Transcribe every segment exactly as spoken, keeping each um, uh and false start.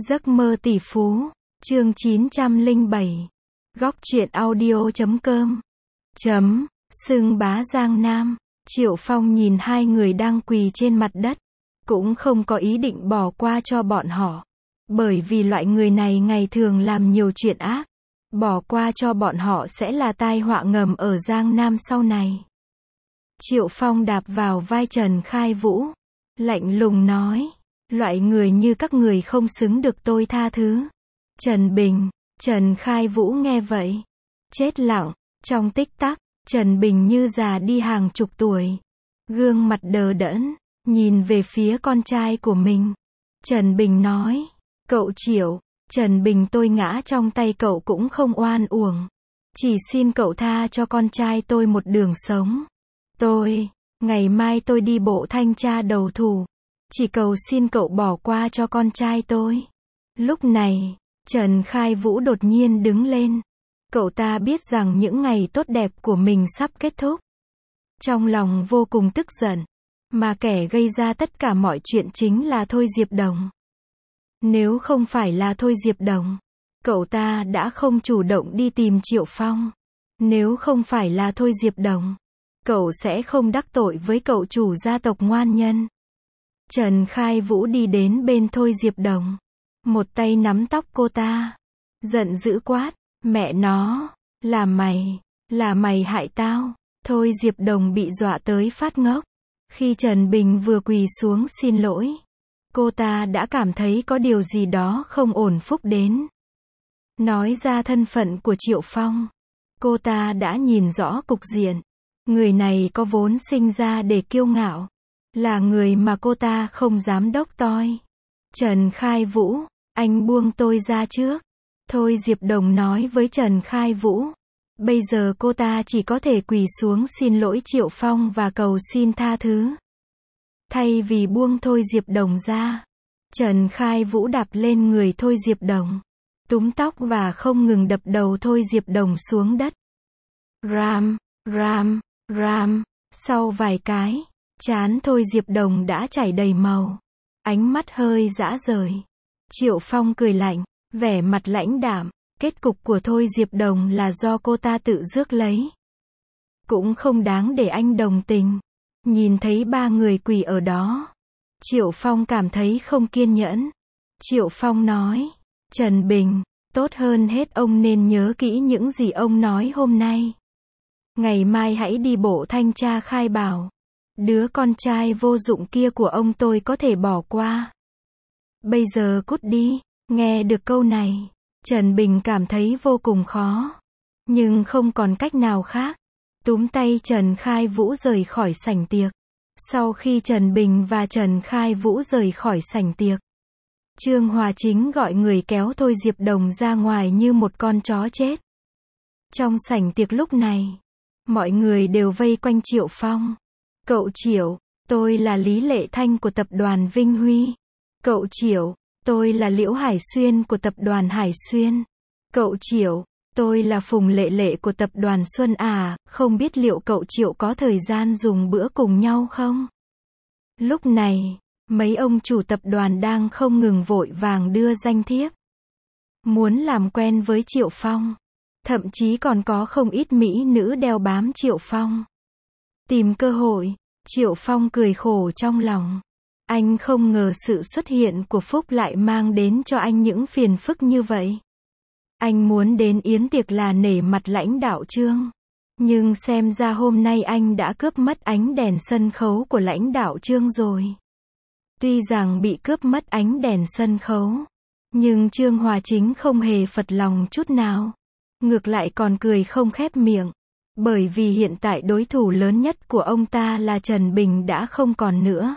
Giấc mơ tỷ phú, chương chín trăm lẻ bảy. Góc truyện audio chấm com. Chấm, xưng bá Giang Nam. Triệu Phong nhìn hai người đang quỳ trên mặt đất, cũng không có ý định bỏ qua cho bọn họ. Bởi vì loại người này ngày thường làm nhiều chuyện ác. Bỏ qua cho bọn họ sẽ là tai họa ngầm ở Giang Nam sau này. Triệu Phong đạp vào vai Trần Khai Vũ, lạnh lùng nói, loại người như các người không xứng được tôi tha thứ. Trần Bình, Trần Khai Vũ nghe vậy, chết lặng, trong tích tắc, Trần Bình như già đi hàng chục tuổi. Gương mặt đờ đẫn, nhìn về phía con trai của mình. Trần Bình nói, cậu Triệu, Trần Bình tôi ngã trong tay cậu cũng không oan uổng. Chỉ xin cậu tha cho con trai tôi một đường sống. Tôi, ngày mai tôi đi bộ thanh tra đầu thù. Chỉ cầu xin cậu bỏ qua cho con trai tôi. Lúc này, Trần Khai Vũ đột nhiên đứng lên. Cậu ta biết rằng những ngày tốt đẹp của mình sắp kết thúc. Trong lòng vô cùng tức giận. Mà kẻ gây ra tất cả mọi chuyện chính là Thôi Diệp Đồng. Nếu không phải là Thôi Diệp Đồng, cậu ta đã không chủ động đi tìm Triệu Phong. Nếu không phải là Thôi Diệp Đồng, cậu sẽ không đắc tội với cậu chủ gia tộc ngoan nhân. Trần Khai Vũ đi đến bên Thôi Diệp Đồng, một tay nắm tóc cô ta, giận dữ quát, mẹ nó, là mày, là mày hại tao. Thôi Diệp Đồng bị dọa tới phát ngốc. Khi Trần Bình vừa quỳ xuống xin lỗi, cô ta đã cảm thấy có điều gì đó không ổn phúc đến. Nói ra thân phận của Triệu Phong, cô ta đã nhìn rõ cục diện. Người này có vốn sinh ra để kiêu ngạo, là người mà cô ta không dám đốc toi. Trần Khai Vũ, anh buông tôi ra trước. Thôi Diệp Đồng nói với Trần Khai Vũ. Bây giờ cô ta chỉ có thể quỳ xuống xin lỗi Triệu Phong và cầu xin tha thứ. Thay vì buông Thôi Diệp Đồng ra, Trần Khai Vũ đạp lên người Thôi Diệp Đồng, túm tóc và không ngừng đập đầu Thôi Diệp Đồng xuống đất. Ram, ram, ram, sau vài cái, trán Thôi Diệp Đồng đã chảy đầy màu, ánh mắt hơi dã rời. Triệu Phong cười lạnh, vẻ mặt lãnh đạm, kết cục của Thôi Diệp Đồng là do cô ta tự rước lấy. Cũng không đáng để anh đồng tình. Nhìn thấy ba người quỳ ở đó, Triệu Phong cảm thấy không kiên nhẫn. Triệu Phong nói, Trần Bình, tốt hơn hết ông nên nhớ kỹ những gì ông nói hôm nay. Ngày mai hãy đi bộ thanh tra khai bảo. Đứa con trai vô dụng kia của ông tôi có thể bỏ qua. Bây giờ cút đi. Nghe được câu này, Trần Bình cảm thấy vô cùng khó. Nhưng không còn cách nào khác. Túm tay Trần Khai Vũ rời khỏi sảnh tiệc. Sau khi Trần Bình và Trần Khai Vũ rời khỏi sảnh tiệc, Trương Hòa Chính gọi người kéo Thôi Diệp Đồng ra ngoài như một con chó chết. Trong sảnh tiệc lúc này, mọi người đều vây quanh Triệu Phong. Cậu Triệu, tôi là Lý Lệ Thanh của tập đoàn Vinh Huy. Cậu Triệu, tôi là Liễu Hải Xuyên của tập đoàn Hải Xuyên. Cậu Triệu, tôi là Phùng Lệ Lệ của tập đoàn Xuân à, không biết liệu cậu Triệu có thời gian dùng bữa cùng nhau không? Lúc này, mấy ông chủ tập đoàn đang không ngừng vội vàng đưa danh thiếp. Muốn làm quen với Triệu Phong. Thậm chí còn có không ít mỹ nữ đeo bám Triệu Phong. Tìm cơ hội, Triệu Phong cười khổ trong lòng. Anh không ngờ sự xuất hiện của Phúc lại mang đến cho anh những phiền phức như vậy. Anh muốn đến yến tiệc là nể mặt lãnh đạo Trương. Nhưng xem ra hôm nay anh đã cướp mất ánh đèn sân khấu của lãnh đạo Trương rồi. Tuy rằng bị cướp mất ánh đèn sân khấu, nhưng Trương Hòa Chính không hề phật lòng chút nào. Ngược lại còn cười không khép miệng. Bởi vì hiện tại đối thủ lớn nhất của ông ta là Trần Bình đã không còn nữa.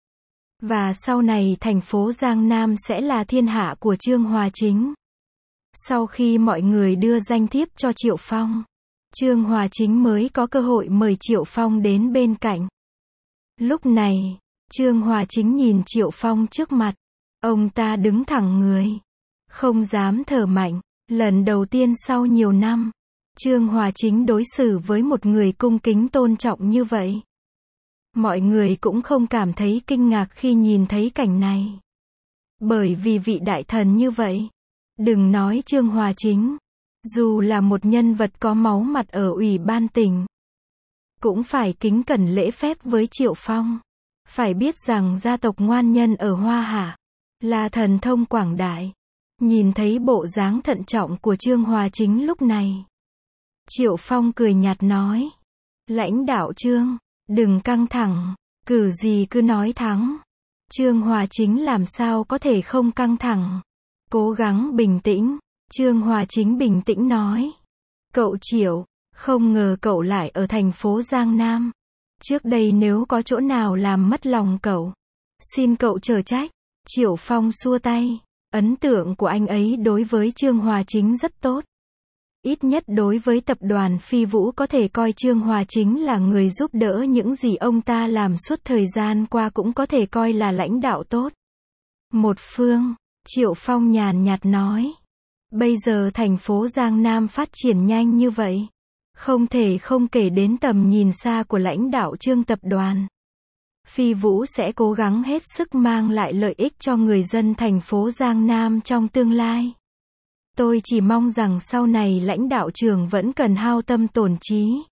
Và sau này thành phố Giang Nam sẽ là thiên hạ của Trương Hòa Chính. Sau khi mọi người đưa danh thiếp cho Triệu Phong, Trương Hòa Chính mới có cơ hội mời Triệu Phong đến bên cạnh. Lúc này, Trương Hòa Chính nhìn Triệu Phong trước mặt. Ông ta đứng thẳng người, không dám thở mạnh. Lần đầu tiên sau nhiều năm, Trương Hòa Chính đối xử với một người cung kính tôn trọng như vậy. Mọi người cũng không cảm thấy kinh ngạc khi nhìn thấy cảnh này. Bởi vì vị đại thần như vậy, đừng nói Trương Hòa Chính, dù là một nhân vật có máu mặt ở ủy ban tỉnh, cũng phải kính cẩn lễ phép với Triệu Phong. Phải biết rằng gia tộc ngoan nhân ở Hoa Hạ là thần thông quảng đại. Nhìn thấy bộ dáng thận trọng của Trương Hòa Chính lúc này, Triệu Phong cười nhạt nói: lãnh đạo Trương, đừng căng thẳng, cử gì cứ nói thắng. Trương Hòa Chính làm sao có thể không căng thẳng, cố gắng bình tĩnh. Trương Hòa Chính bình tĩnh nói: cậu Triệu, không ngờ cậu lại ở thành phố Giang Nam. Trước đây nếu có chỗ nào làm mất lòng cậu, xin cậu chớ trách. Triệu Phong xua tay. Ấn tượng của anh ấy đối với Trương Hòa Chính rất tốt. Ít nhất đối với tập đoàn Phi Vũ có thể coi Trương Hòa Chính là người giúp đỡ, những gì ông ta làm suốt thời gian qua cũng có thể coi là lãnh đạo tốt. Một phương, Triệu Phong nhàn nhạt nói: bây giờ thành phố Giang Nam phát triển nhanh như vậy, không thể không kể đến tầm nhìn xa của lãnh đạo Trương tập đoàn. Phi Vũ sẽ cố gắng hết sức mang lại lợi ích cho người dân thành phố Giang Nam trong tương lai. Tôi chỉ mong rằng sau này lãnh đạo Trường vẫn cần hao tâm tổn trí.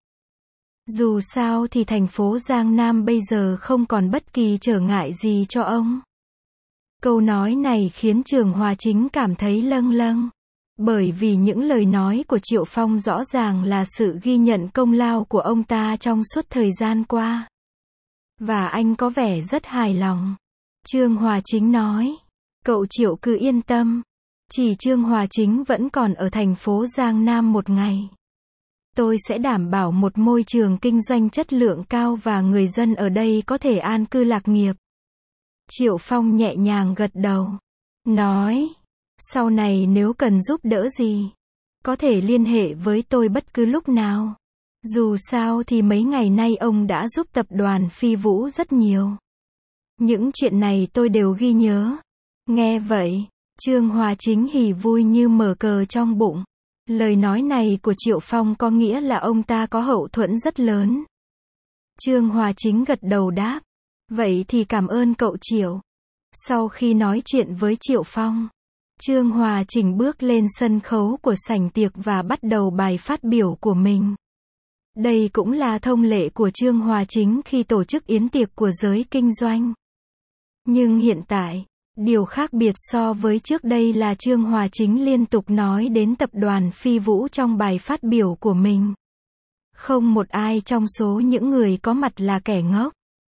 Dù sao thì thành phố Giang Nam bây giờ không còn bất kỳ trở ngại gì cho ông. Câu nói này khiến Trương Hòa Chính cảm thấy lâng lâng. Bởi vì những lời nói của Triệu Phong rõ ràng là sự ghi nhận công lao của ông ta trong suốt thời gian qua. Và anh có vẻ rất hài lòng. Trương Hòa Chính nói: cậu Triệu cứ yên tâm. Chỉ Trương Hòa Chính vẫn còn ở thành phố Giang Nam một ngày, tôi sẽ đảm bảo một môi trường kinh doanh chất lượng cao và người dân ở đây có thể an cư lạc nghiệp. Triệu Phong nhẹ nhàng gật đầu, nói: sau này nếu cần giúp đỡ gì, có thể liên hệ với tôi bất cứ lúc nào. Dù sao thì mấy ngày nay ông đã giúp tập đoàn Phi Vũ rất nhiều. Những chuyện này tôi đều ghi nhớ. Nghe vậy, Trương Hòa Chính hỉ vui như mở cờ trong bụng. Lời nói này của Triệu Phong có nghĩa là ông ta có hậu thuẫn rất lớn. Trương Hòa Chính gật đầu đáp: vậy thì cảm ơn cậu Triệu. Sau khi nói chuyện với Triệu Phong, Trương Hòa Chính bước lên sân khấu của sảnh tiệc và bắt đầu bài phát biểu của mình. Đây cũng là thông lệ của Trương Hòa Chính khi tổ chức yến tiệc của giới kinh doanh. Nhưng hiện tại, điều khác biệt so với trước đây là Trương Hòa Chính liên tục nói đến tập đoàn Phi Vũ trong bài phát biểu của mình. Không một ai trong số những người có mặt là kẻ ngốc.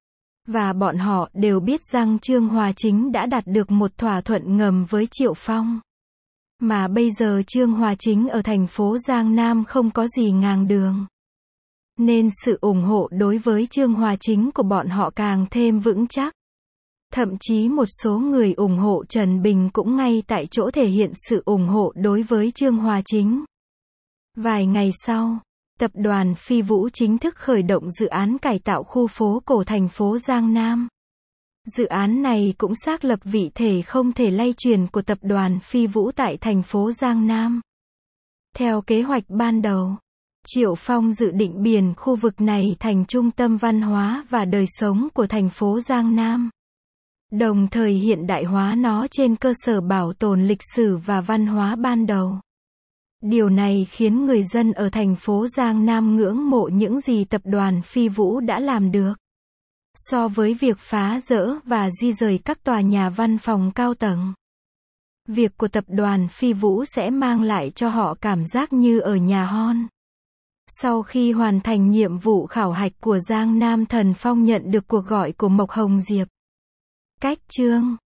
Và bọn họ đều biết rằng Trương Hòa Chính đã đạt được một thỏa thuận ngầm với Triệu Phong. Mà bây giờ Trương Hòa Chính ở thành phố Giang Nam không có gì ngàng đường. Nên sự ủng hộ đối với Trương Hòa Chính của bọn họ càng thêm vững chắc. Thậm chí một số người ủng hộ Trần Bình cũng ngay tại chỗ thể hiện sự ủng hộ đối với Trương Hòa Chính. Vài ngày sau, tập đoàn Phi Vũ chính thức khởi động dự án cải tạo khu phố cổ thành phố Giang Nam. Dự án này cũng xác lập vị thể không thể lay chuyển của tập đoàn Phi Vũ tại thành phố Giang Nam. Theo kế hoạch ban đầu, Triệu Phong dự định biến khu vực này thành trung tâm văn hóa và đời sống của thành phố Giang Nam. Đồng thời hiện đại hóa nó trên cơ sở bảo tồn lịch sử và văn hóa ban đầu. Điều này khiến người dân ở thành phố Giang Nam ngưỡng mộ những gì tập đoàn Phi Vũ đã làm được. So với việc phá dỡ và di rời các tòa nhà văn phòng cao tầng, việc của tập đoàn Phi Vũ sẽ mang lại cho họ cảm giác như ở nhà hon. Sau khi hoàn thành nhiệm vụ khảo hạch của Giang Nam, Thần Phong nhận được cuộc gọi của Mộc Hồng Diệp. Cách chương